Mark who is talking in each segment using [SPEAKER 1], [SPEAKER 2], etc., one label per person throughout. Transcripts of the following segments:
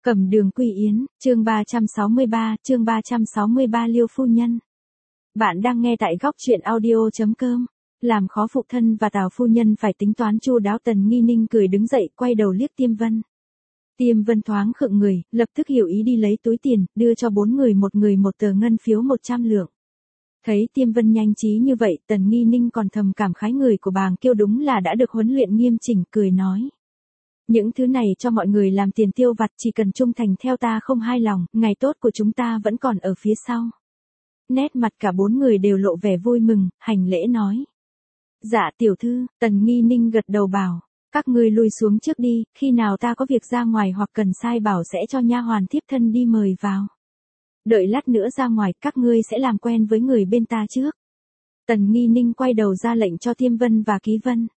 [SPEAKER 1] Cẩm Đường Quy Yến, chương 363 Liêu phu nhân. Bạn đang nghe tại góc truyện audio.com. Làm khó phụ thân và Tào phu nhân phải tính toán chu đáo. Tần Nghi Ninh cười đứng dậy, quay đầu liếc Tiêm Vân. Tiêm Vân thoáng khựng người, lập tức hiểu ý đi lấy túi tiền, đưa cho 4 người một tờ ngân phiếu 100 lượng. Thấy Tiêm Vân nhanh trí như vậy, Tần Nghi Ninh còn thầm cảm khái người của Bàng Kiêu đúng là đã được huấn luyện nghiêm chỉnh, cười nói. Những thứ này cho mọi người làm tiền tiêu vặt, chỉ cần trung thành theo ta không hai lòng, ngày tốt của chúng ta vẫn còn ở phía sau. Nét mặt cả 4 người đều lộ vẻ vui mừng, hành lễ nói. Dạ tiểu thư. Tần Nghi Ninh gật đầu bảo, các ngươi lui xuống trước đi, khi nào ta có việc ra ngoài hoặc cần sai bảo sẽ cho nha hoàn thiếp thân đi mời vào. Đợi lát nữa ra ngoài, các ngươi sẽ làm quen với người bên ta trước. Tần Nghi Ninh quay đầu ra lệnh cho Tiêm Vân và Ký Vân.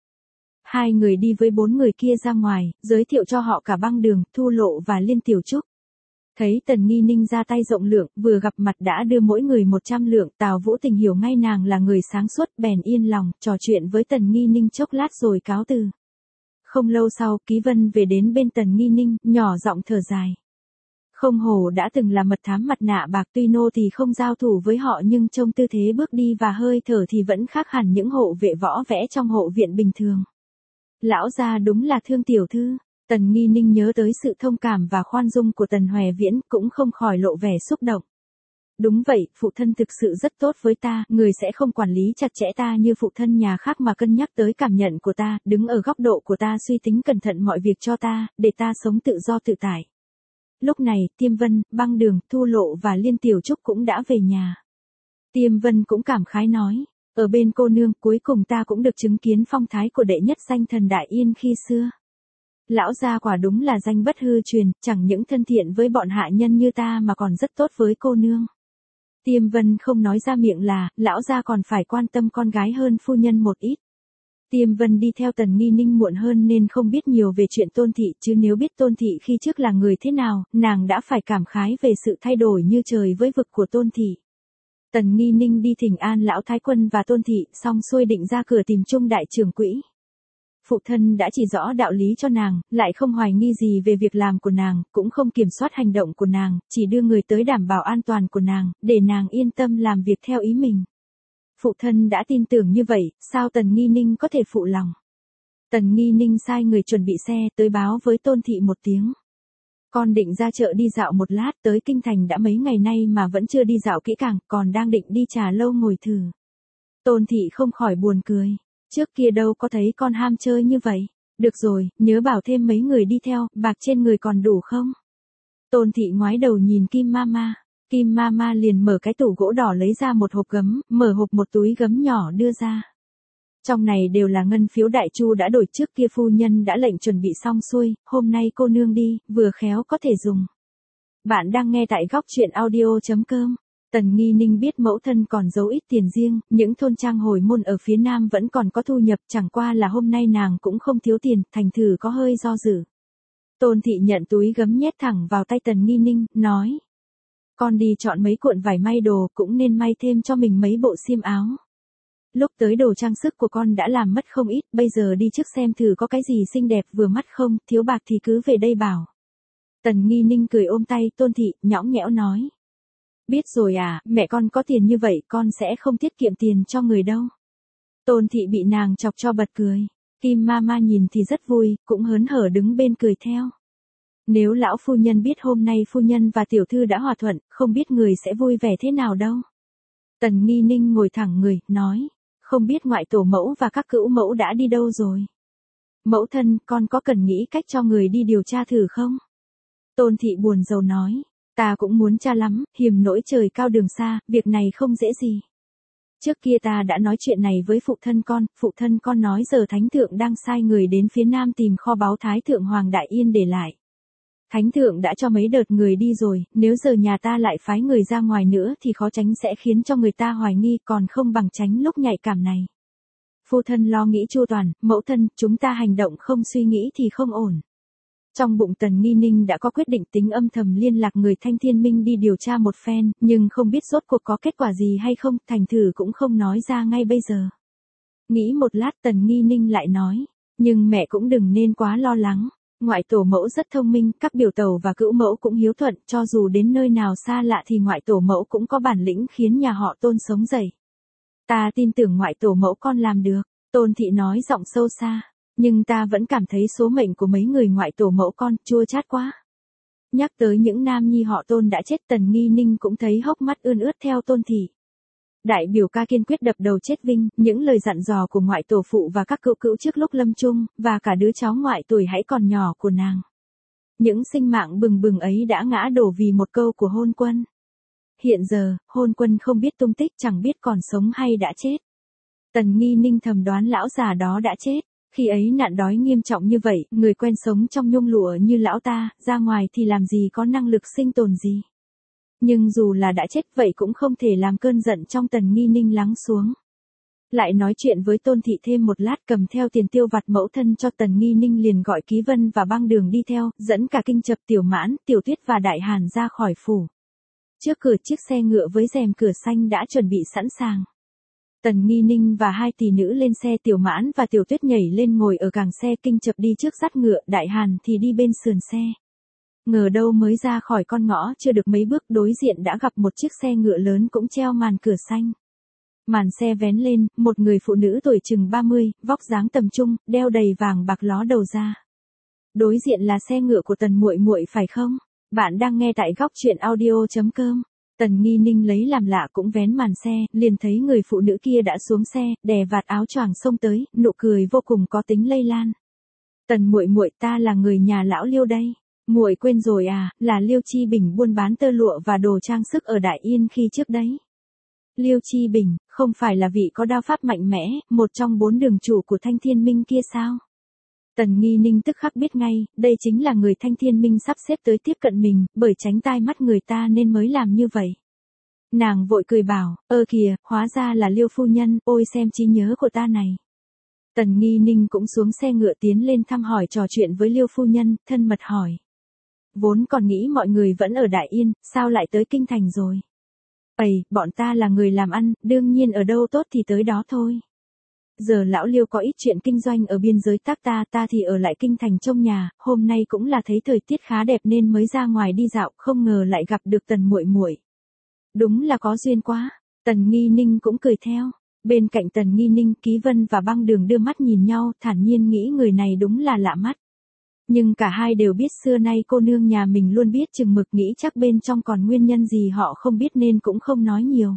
[SPEAKER 1] 2 người đi với 4 người kia ra ngoài, giới thiệu cho họ cả Băng Đường, Thu Lộ và Liên Tiểu Trúc. Thấy Tần Nghi Ninh ra tay rộng lượng, vừa gặp mặt đã đưa mỗi người 100 lượng, Tào Vũ Tình hiểu ngay nàng là người sáng suốt, bèn yên lòng, trò chuyện với Tần Nghi Ninh chốc lát rồi cáo từ. Không lâu sau, Ký Vân về đến bên Tần Nghi Ninh, nhỏ giọng thở dài. Không hổ đã từng là mật thám mặt nạ bạc, tuy nô thì không giao thủ với họ nhưng trông tư thế bước đi và hơi thở thì vẫn khác hẳn những hộ vệ võ vẽ trong hộ viện bình thường. Lão gia đúng là thương tiểu thư. Tần Nghi Ninh nhớ tới sự thông cảm và khoan dung của Tần Hoè Viễn, cũng không khỏi lộ vẻ xúc động. Đúng vậy, phụ thân thực sự rất tốt với ta, người sẽ không quản lý chặt chẽ ta như phụ thân nhà khác mà cân nhắc tới cảm nhận của ta, đứng ở góc độ của ta suy tính cẩn thận mọi việc cho ta, để ta sống tự do tự tại. Lúc này, Tiêm Vân, Băng Đường, Thu Lộ và Liên Tiểu Trúc cũng đã về nhà. Tiêm Vân cũng cảm khái nói. Ở bên cô nương, cuối cùng ta cũng được chứng kiến phong thái của đệ nhất danh thần Đại Yên khi xưa. Lão gia quả đúng là danh bất hư truyền, chẳng những thân thiện với bọn hạ nhân như ta mà còn rất tốt với cô nương. Tiêm Vân không nói ra miệng là, lão gia còn phải quan tâm con gái hơn phu nhân một ít. Tiêm Vân đi theo Tần Nghi Ninh muộn hơn nên không biết nhiều về chuyện Tôn Thị, chứ nếu biết Tôn Thị khi trước là người thế nào, nàng đã phải cảm khái về sự thay đổi như trời với vực của Tôn Thị. Tần Nghi Ninh đi thỉnh an lão thái quân và Tôn Thị, xong xuôi định ra cửa tìm Trung đại trưởng quỹ. Phụ thân đã chỉ rõ đạo lý cho nàng, lại không hoài nghi gì về việc làm của nàng, cũng không kiểm soát hành động của nàng, chỉ đưa người tới đảm bảo an toàn của nàng, để nàng yên tâm làm việc theo ý mình. Phụ thân đã tin tưởng như vậy, sao Tần Nghi Ninh có thể phụ lòng? Tần Nghi Ninh sai người chuẩn bị xe tới báo với Tôn Thị một tiếng. Con định ra chợ đi dạo một lát, tới kinh thành đã mấy ngày nay mà vẫn chưa đi dạo kỹ càng, còn đang định đi trà lâu ngồi thử. Tôn Thị không khỏi buồn cười. Trước kia đâu có thấy con ham chơi như vậy. Được rồi, nhớ bảo thêm mấy người đi theo, bạc trên người còn đủ không? Tôn Thị ngoái đầu nhìn Kim Mama. Kim Mama liền mở cái tủ gỗ đỏ lấy ra một hộp gấm, mở hộp một túi gấm nhỏ đưa ra. Trong này đều là ngân phiếu đại chu đã đổi trước kia phu nhân đã lệnh chuẩn bị xong xuôi, hôm nay cô nương đi, vừa khéo có thể dùng. Bạn đang nghe tại góc truyện audio.com. Tần Nghi Ninh biết mẫu thân còn giấu ít tiền riêng, những thôn trang hồi môn ở phía nam vẫn còn có thu nhập, chẳng qua là hôm nay nàng cũng không thiếu tiền, thành thử có hơi do dự. Tôn Thị nhận túi gấm nhét thẳng vào tay Tần Nghi Ninh, nói. Con đi chọn mấy cuộn vải may đồ, cũng nên may thêm cho mình mấy bộ xiêm áo. Lúc tới đồ trang sức của con đã làm mất không ít, bây giờ đi trước xem thử có cái gì xinh đẹp vừa mắt không, thiếu bạc thì cứ về đây bảo. Tần Nghi Ninh cười ôm tay Tôn Thị, nhõng nhẽo nói. Biết rồi à, mẹ con có tiền như vậy, con sẽ không tiết kiệm tiền cho người đâu. Tôn Thị bị nàng chọc cho bật cười. Kim Mama nhìn thì rất vui, cũng hớn hở đứng bên cười theo. Nếu lão phu nhân biết hôm nay phu nhân và tiểu thư đã hòa thuận, không biết người sẽ vui vẻ thế nào đâu. Tần Nghi Ninh ngồi thẳng người, nói. Không biết ngoại tổ mẫu và các cữu mẫu đã đi đâu rồi. Mẫu thân, con có cần nghĩ cách cho người đi điều tra thử không? Tôn Thị buồn rầu nói. Ta cũng muốn tra lắm, hiềm nỗi trời cao đường xa, việc này không dễ gì. Trước kia ta đã nói chuyện này với phụ thân con nói giờ Thánh Thượng đang sai người đến phía nam tìm kho báu Thái Thượng Hoàng Đại Yên để lại. Thánh Thượng đã cho mấy đợt người đi rồi, nếu giờ nhà ta lại phái người ra ngoài nữa thì khó tránh sẽ khiến cho người ta hoài nghi, còn không bằng tránh lúc nhạy cảm này. Phu thân lo nghĩ chu toàn, mẫu thân, chúng ta hành động không suy nghĩ thì không ổn. Trong bụng Tần Nghi Ninh đã có quyết định, tính âm thầm liên lạc người Thanh Thiên Minh đi điều tra một phen, nhưng không biết rốt cuộc có kết quả gì hay không, thành thử cũng không nói ra ngay bây giờ. Nghĩ một lát Tần Nghi Ninh lại nói, nhưng mẹ cũng đừng nên quá lo lắng. Ngoại tổ mẫu rất thông minh, các biểu tẩu và cữu mẫu cũng hiếu thuận, cho dù đến nơi nào xa lạ thì ngoại tổ mẫu cũng có bản lĩnh khiến nhà họ Tôn sống dậy. Ta tin tưởng ngoại tổ mẫu con làm được, Tôn thị nói giọng sâu xa, nhưng ta vẫn cảm thấy số mệnh của mấy người ngoại tổ mẫu con chua chát quá. Nhắc tới những nam nhi họ Tôn đã chết, Tần Nghi Ninh cũng thấy hốc mắt ươn ướt theo Tôn thị. Đại biểu ca kiên quyết đập đầu chết Vinh, những lời dặn dò của ngoại tổ phụ và các cữu cữu trước lúc lâm chung, và cả đứa cháu ngoại tuổi hãy còn nhỏ của nàng. Những sinh mạng bừng bừng ấy đã ngã đổ vì một câu của Hôn Quân. Hiện giờ, Hôn Quân không biết tung tích, chẳng biết còn sống hay đã chết. Tần Nghi Ninh thầm đoán lão già đó đã chết. Khi ấy nạn đói nghiêm trọng như vậy, người quen sống trong nhung lụa như lão ta, ra ngoài thì làm gì có năng lực sinh tồn gì. Nhưng dù là đã chết vậy cũng không thể làm cơn giận trong Tần Nghi Ninh lắng xuống. Lại nói chuyện với Tôn thị thêm một lát, cầm theo tiền tiêu vặt mẫu thân cho Tần Nghi Ninh liền gọi Ký Vân và Băng Đường đi theo, dẫn cả Kinh Chập, Tiểu Mãn, Tiểu Tuyết và Đại Hàn ra khỏi phủ. Trước cửa chiếc xe ngựa với rèm cửa xanh đã chuẩn bị sẵn sàng. Tần Nghi Ninh và hai tỷ nữ lên xe, Tiểu Mãn và Tiểu Tuyết nhảy lên ngồi ở càng xe, Kinh Chập đi trước dắt ngựa, Đại Hàn thì đi bên sườn xe. Ngờ đâu mới ra khỏi con ngõ chưa được mấy bước, đối diện đã gặp một chiếc xe ngựa lớn cũng treo màn cửa xanh. Màn xe vén lên, một người phụ nữ tuổi chừng 30, vóc dáng tầm trung, đeo đầy vàng bạc ló đầu ra. Đối diện là xe ngựa của Tần muội muội phải không? Bạn đang nghe tại góc truyện audio.com. Tần Nghi Ninh lấy làm lạ cũng vén màn xe, liền thấy người phụ nữ kia đã xuống xe, đè vạt áo choàng xông tới, nụ cười vô cùng có tính lây lan. Tần muội muội, ta là người nhà lão Liêu đây. Muội quên rồi à, là Liêu Chi Bình buôn bán tơ lụa và đồ trang sức ở Đại Yên khi trước đấy. Liêu Chi Bình, không phải là vị có đao pháp mạnh mẽ, một trong 4 đường chủ của Thanh Thiên Minh kia sao? Tần Nghi Ninh tức khắc biết ngay, đây chính là người Thanh Thiên Minh sắp xếp tới tiếp cận mình, bởi tránh tai mắt người ta nên mới làm như vậy. Nàng vội cười bảo, kìa, hóa ra là Liêu phu nhân, ôi xem trí nhớ của ta này. Tần Nghi Ninh cũng xuống xe ngựa tiến lên thăm hỏi trò chuyện với Liêu phu nhân, thân mật hỏi. Vốn còn nghĩ mọi người vẫn ở Đại Yên, sao lại tới Kinh Thành rồi? Bọn ta là người làm ăn, đương nhiên ở đâu tốt thì tới đó thôi. Giờ lão Liêu có ít chuyện kinh doanh ở biên giới ta thì ở lại Kinh Thành trông nhà, hôm nay cũng là thấy thời tiết khá đẹp nên mới ra ngoài đi dạo, không ngờ lại gặp được Tần muội muội. Đúng là có duyên quá. Tần Nghi Ninh cũng cười theo. Bên cạnh Tần Nghi Ninh, Ký Vân và Băng Đường đưa mắt nhìn nhau, thản nhiên nghĩ người này đúng là lạ mắt. Nhưng cả hai đều biết xưa nay cô nương nhà mình luôn biết chừng mực, nghĩ chắc bên trong còn nguyên nhân gì họ không biết nên cũng không nói nhiều.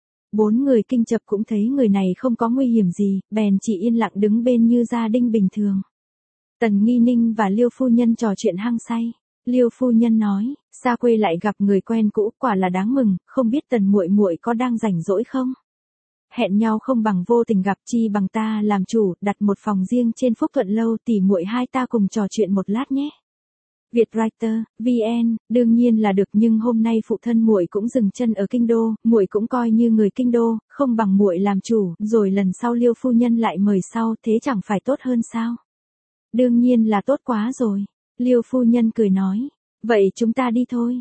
[SPEAKER 1] 4 người Kinh Chập cũng thấy người này không có nguy hiểm gì, bèn chỉ yên lặng đứng bên như gia đình bình thường. Tần Nghi Ninh và Liêu phu nhân trò chuyện hăng say. Liêu phu nhân nói, xa quê lại gặp người quen cũ, quả là đáng mừng, không biết Tần muội muội có đang rảnh rỗi không? Hẹn nhau không bằng vô tình gặp, chi bằng ta làm chủ, đặt một phòng riêng trên Phúc Thuận Lâu, tỷ muội hai ta cùng trò chuyện một lát nhé. Vietwriter, VN, đương nhiên là được, nhưng hôm nay phụ thân muội cũng dừng chân ở kinh đô, muội cũng coi như người kinh đô, không bằng muội làm chủ, rồi lần sau Liêu phu nhân lại mời sau, thế chẳng phải tốt hơn sao? Đương nhiên là tốt quá rồi. Liêu phu nhân cười nói, vậy chúng ta đi thôi.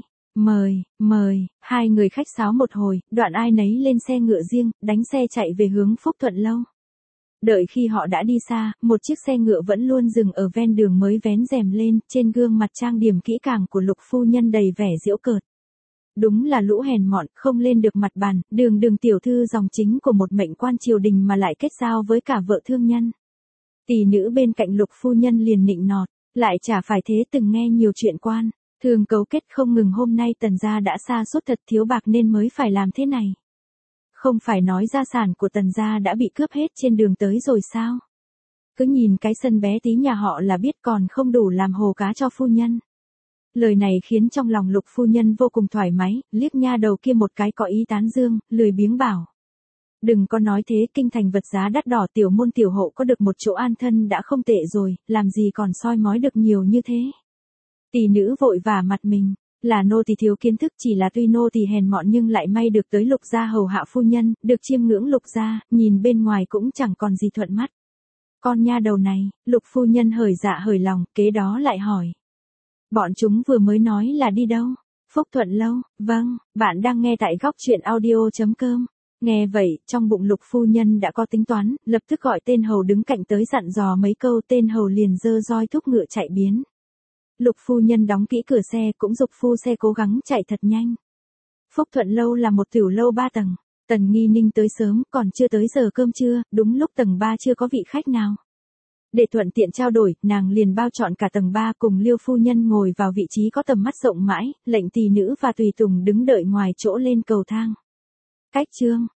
[SPEAKER 1] Mời, hai người khách sáo một hồi, đoạn ai nấy lên xe ngựa riêng, đánh xe chạy về hướng Phúc Thuận Lâu. Đợi khi họ đã đi xa, một chiếc xe ngựa vẫn luôn dừng ở ven đường mới vén rèm lên, trên gương mặt trang điểm kỹ càng của Lục phu nhân đầy vẻ giễu cợt. Đúng là lũ hèn mọn, không lên được mặt bàn, đường tiểu thư dòng chính của một mệnh quan triều đình mà lại kết giao với cả vợ thương nhân. Tỷ nữ bên cạnh Lục phu nhân liền nịnh nọt, lại chả phải thế, từng nghe nhiều chuyện quan, thường cấu kết không ngừng, hôm nay Tần gia đã sa sút thật thiếu bạc nên mới phải làm thế này. Không phải nói gia sản của Tần gia đã bị cướp hết trên đường tới rồi sao? Cứ nhìn cái sân bé tí nhà họ là biết còn không đủ làm hồ cá cho phu nhân. Lời này khiến trong lòng Lục phu nhân vô cùng thoải mái, liếc nha đầu kia một cái có ý tán dương, lười biếng bảo. Đừng có nói thế, kinh thành vật giá đắt đỏ, tiểu môn tiểu hộ có được một chỗ an thân đã không tệ rồi, làm gì còn soi mói được nhiều như thế. Tỷ nữ vội vả mặt mình, là nô tỳ thiếu kiến thức, chỉ là tuy nô tỳ hèn mọn nhưng lại may được tới Lục gia hầu hạ phu nhân, được chiêm ngưỡng Lục gia, nhìn bên ngoài cũng chẳng còn gì thuận mắt. Con nha đầu này, Lục phu nhân hởi dạ hởi lòng, kế đó lại hỏi. Bọn chúng vừa mới nói là đi đâu? Phúc Thuận Lâu, vâng, bạn đang nghe tại góc truyện audio.com. Nghe vậy, trong bụng Lục phu nhân đã có tính toán, lập tức gọi tên hầu đứng cạnh tới dặn dò mấy câu, tên hầu liền giơ roi thúc ngựa chạy biến. Lục phu nhân đóng kỹ cửa xe cũng giục phu xe cố gắng chạy thật nhanh. Phúc Thuận Lâu là một tiểu lâu 3 tầng. Tần Nghi Ninh tới sớm, còn chưa tới giờ cơm trưa, đúng lúc tầng 3 chưa có vị khách nào. Để thuận tiện trao đổi, nàng liền bao trọn cả tầng 3 cùng Liêu phu nhân ngồi vào vị trí có tầm mắt rộng mãi, lệnh tỳ nữ và tùy tùng đứng đợi ngoài chỗ lên cầu thang. Cách chương